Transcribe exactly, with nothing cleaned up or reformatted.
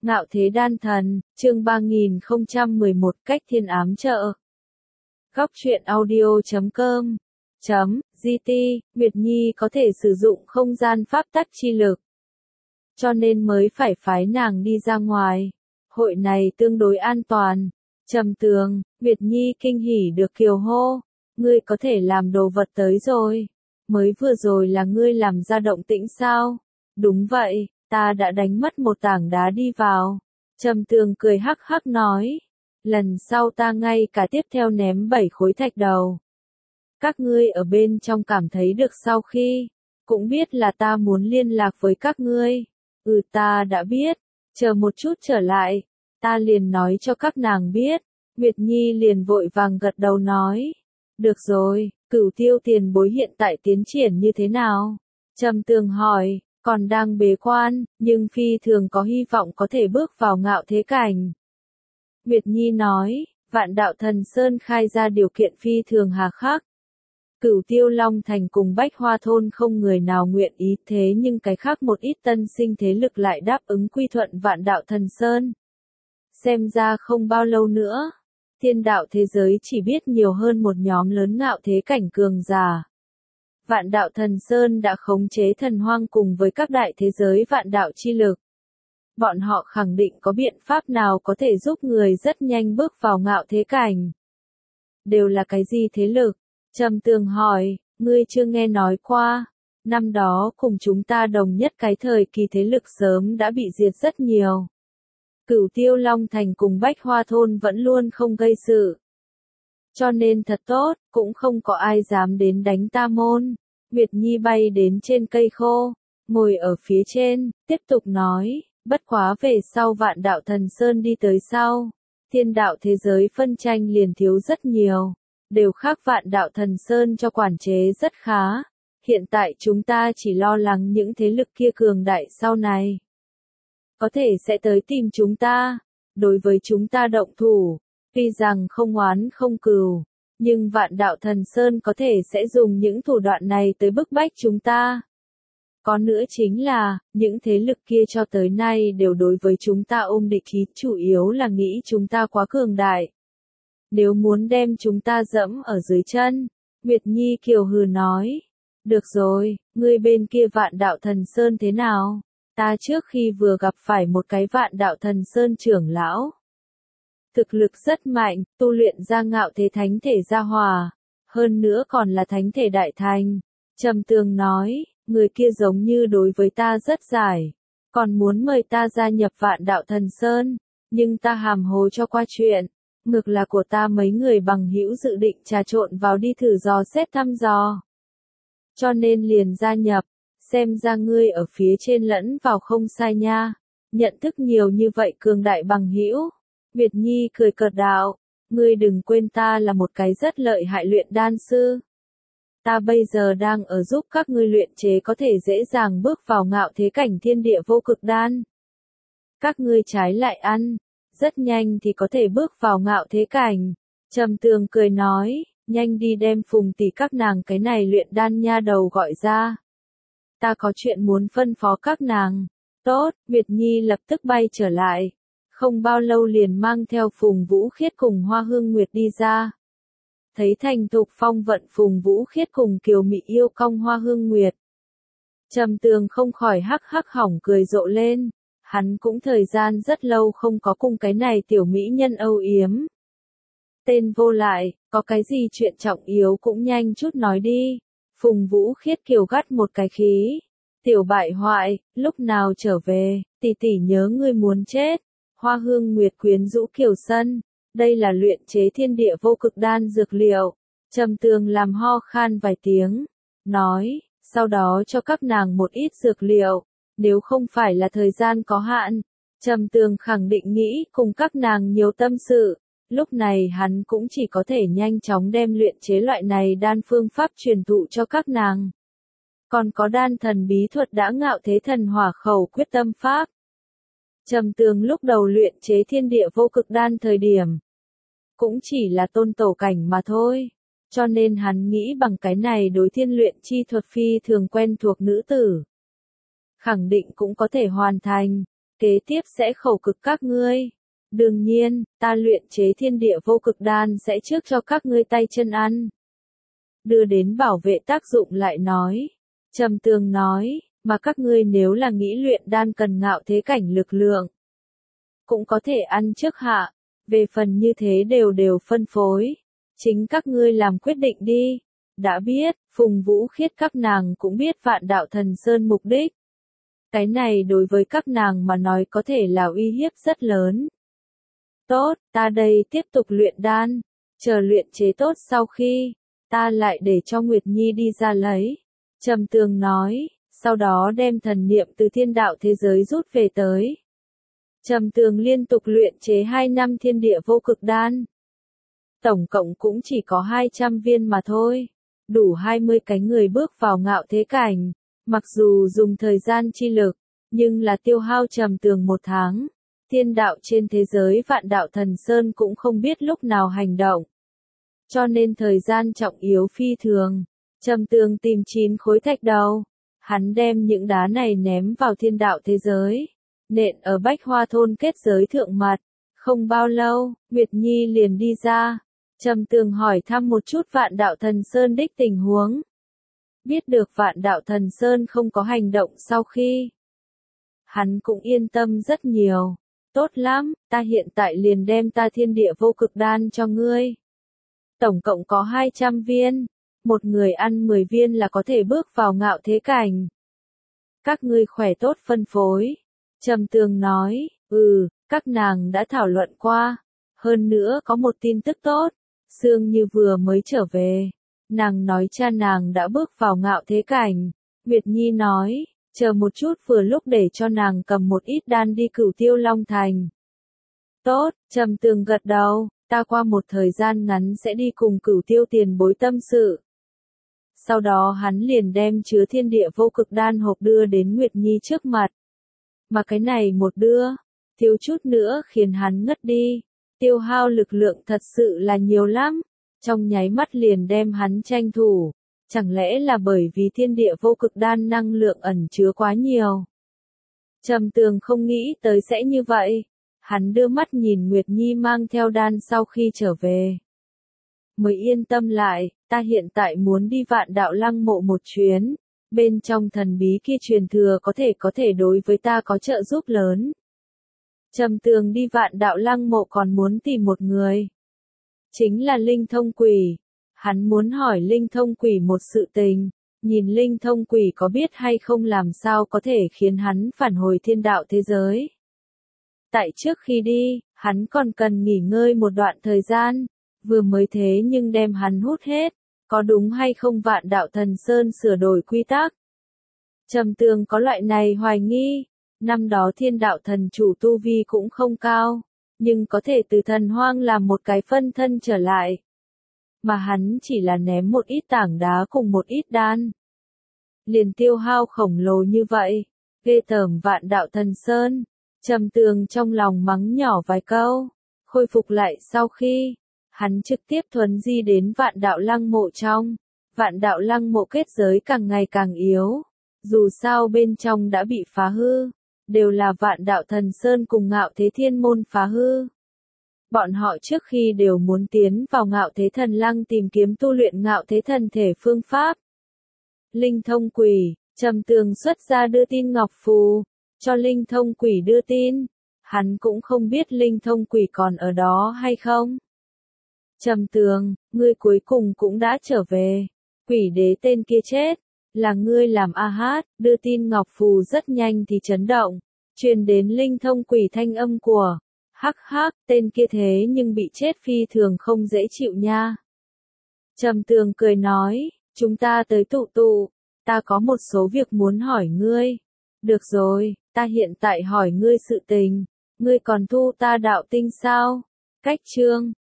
Ngạo thế đan thần, chương ba nghìn không trăm mười một cách thiên ám trợ. Góc truyện audio chấm com chấm gt, Nguyệt Nhi có thể sử dụng không gian pháp tắc chi lực. Cho nên mới phải phái nàng đi ra ngoài. Hội này tương đối an toàn. Trầm Tường, Nguyệt Nhi kinh hỉ được kiều hô. Ngươi có thể làm đồ vật tới rồi. Mới vừa rồi là ngươi làm ra động tĩnh sao? Đúng vậy. Ta đã đánh mất một tảng đá đi vào. Trầm Tường cười hắc hắc nói. Lần sau ta ngay cả tiếp theo ném bảy khối thạch đầu. Các ngươi ở bên trong cảm thấy được sau khi. Cũng biết là ta muốn liên lạc với các ngươi. Ừ, ta đã biết. Chờ một chút trở lại. Ta liền nói cho các nàng biết. Nguyệt Nhi liền vội vàng gật đầu nói. Được rồi, Cửu Tiêu tiền bối hiện tại tiến triển như thế nào? Trầm Tường hỏi. Còn đang bế quan, nhưng phi thường có hy vọng có thể bước vào ngạo thế cảnh. Nguyệt Nhi nói, Vạn Đạo Thần Sơn khai ra điều kiện phi thường hà khắc. Cửu Tiêu Long Thành cùng Bách Hoa Thôn không người nào nguyện ý, thế nhưng cái khác một ít tân sinh thế lực lại đáp ứng quy thuận Vạn Đạo Thần Sơn. Xem ra không bao lâu nữa, thiên đạo thế giới chỉ biết nhiều hơn một nhóm lớn ngạo thế cảnh cường giả. Vạn Đạo Thần Sơn đã khống chế thần hoang cùng với các đại thế giới vạn đạo chi lực. Bọn họ khẳng định có biện pháp nào có thể giúp người rất nhanh bước vào ngạo thế cảnh. Đều là cái gì thế lực? Trầm Tường hỏi, ngươi chưa nghe nói qua. Năm đó cùng chúng ta đồng nhất cái thời kỳ thế lực sớm đã bị diệt rất nhiều. Cửu Tiêu Long Thành cùng Bách Hoa Thôn vẫn luôn không gây sự. Cho nên thật tốt, cũng không có ai dám đến đánh ta môn. Nguyệt Nhi bay đến trên cây khô, ngồi ở phía trên, tiếp tục nói, bất quá về sau Vạn Đạo Thần Sơn đi tới sau. Thiên đạo thế giới phân tranh liền thiếu rất nhiều, đều khác Vạn Đạo Thần Sơn cho quản chế rất khá. Hiện tại chúng ta chỉ lo lắng những thế lực kia cường đại sau này. Có thể sẽ tới tìm chúng ta, đối với chúng ta động thủ. Tuy rằng không oán không cừu, nhưng Vạn Đạo Thần Sơn có thể sẽ dùng những thủ đoạn này tới bức bách chúng ta. Có nữa chính là, những thế lực kia cho tới nay đều đối với chúng ta ôm địch ý, chủ yếu là nghĩ chúng ta quá cường đại. Nếu muốn đem chúng ta dẫm ở dưới chân, Nguyệt Nhi kiều hừ nói. Được rồi, ngươi bên kia Vạn Đạo Thần Sơn thế nào? Ta trước khi vừa gặp phải một cái Vạn Đạo Thần Sơn trưởng lão. Thực lực rất mạnh, tu luyện ra ngạo thế thánh thể gia hòa, hơn nữa còn là thánh thể đại thành. Trầm Tường nói, người kia giống như đối với ta rất giải, còn muốn mời ta gia nhập Vạn Đạo Thần Sơn, nhưng ta hàm hồ cho qua chuyện, ngược là của ta mấy người bằng hữu dự định trà trộn vào đi thử dò xét thăm dò. Cho nên liền gia nhập, xem ra ngươi ở phía trên lẫn vào không sai nha, nhận thức nhiều như vậy cường đại bằng hữu. Nguyệt Nhi cười cợt đạo, ngươi đừng quên ta là một cái rất lợi hại luyện đan sư. Ta bây giờ đang ở giúp các ngươi luyện chế có thể dễ dàng bước vào ngạo thế cảnh thiên địa vô cực đan. Các ngươi trái lại ăn, rất nhanh thì có thể bước vào ngạo thế cảnh. Trầm Tường cười nói, nhanh đi đem Phùng tỷ các nàng cái này luyện đan nha đầu gọi ra. Ta có chuyện muốn phân phó các nàng. Tốt, Nguyệt Nhi lập tức bay trở lại. Không bao lâu liền mang theo Phùng Vũ Khiết cùng Hoa Hương Nguyệt đi ra. Thấy thành thục phong vận Phùng Vũ Khiết cùng kiều mị yêu cong Hoa Hương Nguyệt. Trầm Tường không khỏi hắc hắc hỏng cười rộ lên. Hắn cũng thời gian rất lâu không có cùng cái này tiểu mỹ nhân âu yếm. Tên vô lại, có cái gì chuyện trọng yếu cũng nhanh chút nói đi. Phùng Vũ Khiết kiều gắt một cái khí. Tiểu bại hoại, lúc nào trở về, tỷ tỷ nhớ ngươi muốn chết. Hoa Hương Nguyệt quyến rũ kiều sân, đây là luyện chế thiên địa vô cực đan dược liệu. Trầm Tường làm ho khan vài tiếng, nói, sau đó cho các nàng một ít dược liệu, nếu không phải là thời gian có hạn. Trầm Tường khẳng định nghĩ cùng các nàng nhiều tâm sự, lúc này hắn cũng chỉ có thể nhanh chóng đem luyện chế loại này đan phương pháp truyền thụ cho các nàng. Còn có đan thần bí thuật đã ngạo thế thần hỏa khẩu quyết tâm pháp. Trầm Tường lúc đầu luyện chế thiên địa vô cực đan thời điểm, cũng chỉ là tôn tổ cảnh mà thôi, cho nên hắn nghĩ bằng cái này đối thiên luyện chi thuật phi thường quen thuộc nữ tử. Khẳng định cũng có thể hoàn thành, kế tiếp sẽ khẩu cực các ngươi. Đương nhiên, ta luyện chế thiên địa vô cực đan sẽ trước cho các ngươi tay chân ăn. Đưa đến bảo vệ tác dụng lại nói. Trầm Tường nói, mà các ngươi nếu là nghĩ luyện đan cần ngạo thế cảnh lực lượng, cũng có thể ăn trước hạ, về phần như thế đều đều phân phối. Chính các ngươi làm quyết định đi. Đã biết, Phùng Vũ Khiết các nàng cũng biết Vạn Đạo Thần Sơn mục đích. Cái này đối với các nàng mà nói có thể là uy hiếp rất lớn. Tốt, ta đây tiếp tục luyện đan, chờ luyện chế tốt sau khi, ta lại để cho Nguyệt Nhi đi ra lấy. Trầm Tường nói, sau đó đem thần niệm từ thiên đạo thế giới rút về tới. Trầm Tường liên tục luyện chế hai năm thiên địa vô cực đan. Tổng cộng cũng chỉ có hai trăm viên mà thôi, đủ hai mươi cái người bước vào ngạo thế cảnh. Mặc dù dùng thời gian chi lực, nhưng là tiêu hao Trầm Tường một tháng. Thiên đạo trên thế giới Vạn Đạo Thần Sơn cũng không biết lúc nào hành động. Cho nên thời gian trọng yếu phi thường. Trầm Tường tìm chín khối thạch đầu. Hắn đem những đá này ném vào thiên đạo thế giới. Nện ở Bách Hoa Thôn kết giới thượng mặt. Không bao lâu, Nguyệt Nhi liền đi ra. Trầm Tường hỏi thăm một chút Vạn Đạo Thần Sơn đích tình huống. Biết được Vạn Đạo Thần Sơn không có hành động sau khi, hắn cũng yên tâm rất nhiều. Tốt lắm, ta hiện tại liền đem ta thiên địa vô cực đan cho ngươi. Tổng cộng có hai trăm viên, một người ăn mười viên là có thể bước vào ngạo thế cảnh. Các ngươi khỏe tốt phân phối. Trầm Tường nói, ừ, các nàng đã thảo luận qua. Hơn nữa có một tin tức tốt, Sương Như vừa mới trở về. Nàng nói cha nàng đã bước vào ngạo thế cảnh. Nguyệt Nhi nói, chờ một chút vừa lúc để cho nàng cầm một ít đan đi Cửu Tiêu Long Thành. Tốt, Trầm Tường gật đầu, ta qua một thời gian ngắn sẽ đi cùng Cửu Tiêu tiền bối tâm sự. Sau đó hắn liền đem chứa thiên địa vô cực đan hộp đưa đến Nguyệt Nhi trước mặt. Mà cái này một đưa, thiếu chút nữa khiến hắn ngất đi. Tiêu hao lực lượng thật sự là nhiều lắm. Trong nháy mắt liền đem hắn tranh thủ. Chẳng lẽ là bởi vì thiên địa vô cực đan năng lượng ẩn chứa quá nhiều? Trầm Tường không nghĩ tới sẽ như vậy. Hắn đưa mắt nhìn Nguyệt Nhi mang theo đan sau khi trở về. Mới yên tâm lại, ta hiện tại muốn đi Vạn Đạo Lăng mộ một chuyến. Bên trong thần bí kia truyền thừa có thể có thể đối với ta có trợ giúp lớn. Trầm Tường đi Vạn Đạo Lăng mộ còn muốn tìm một người. Chính là Linh Thông Quỷ. Hắn muốn hỏi Linh Thông Quỷ một sự tình, nhìn Linh Thông Quỷ có biết hay không làm sao có thể khiến hắn phản hồi thiên đạo thế giới. Tại trước khi đi, hắn còn cần nghỉ ngơi một đoạn thời gian, vừa mới thế nhưng đem hắn hút hết, có đúng hay không Vạn Đạo Thần Sơn sửa đổi quy tắc? Trầm Tường có loại này hoài nghi, năm đó thiên đạo thần chủ tu vi cũng không cao, nhưng có thể từ thần hoang làm một cái phân thân trở lại. Mà hắn chỉ là ném một ít tảng đá cùng một ít đan. Liền tiêu hao khổng lồ như vậy, ghê tởm Vạn Đạo Thần Sơn. Trầm Tường trong lòng mắng nhỏ vài câu, khôi phục lại sau khi, hắn trực tiếp thuấn di đến Vạn Đạo Lăng mộ trong. Vạn Đạo Lăng mộ kết giới càng ngày càng yếu, dù sao bên trong đã bị phá hư, đều là Vạn Đạo Thần Sơn cùng Ngạo Thế Thiên Môn phá hư. Bọn họ trước khi đều muốn tiến vào Ngạo Thế Thần Lăng tìm kiếm tu luyện Ngạo Thế Thần Thể phương pháp. Linh Thông Quỷ, Trầm Tường xuất ra đưa tin ngọc phù, cho Linh Thông Quỷ đưa tin. Hắn cũng không biết Linh Thông Quỷ còn ở đó hay không. Trầm Tường, ngươi cuối cùng cũng đã trở về. Quỷ đế tên kia chết, là ngươi làm a hát, đưa tin ngọc phù rất nhanh thì chấn động, truyền đến Linh Thông Quỷ thanh âm của, hắc hắc, tên kia thế nhưng bị chết phi thường không dễ chịu nha. Trầm Tường cười nói, chúng ta tới tụ tụ, ta có một số việc muốn hỏi ngươi. Được rồi, ta hiện tại hỏi ngươi sự tình, ngươi còn thu ta đạo tinh sao? Cách chương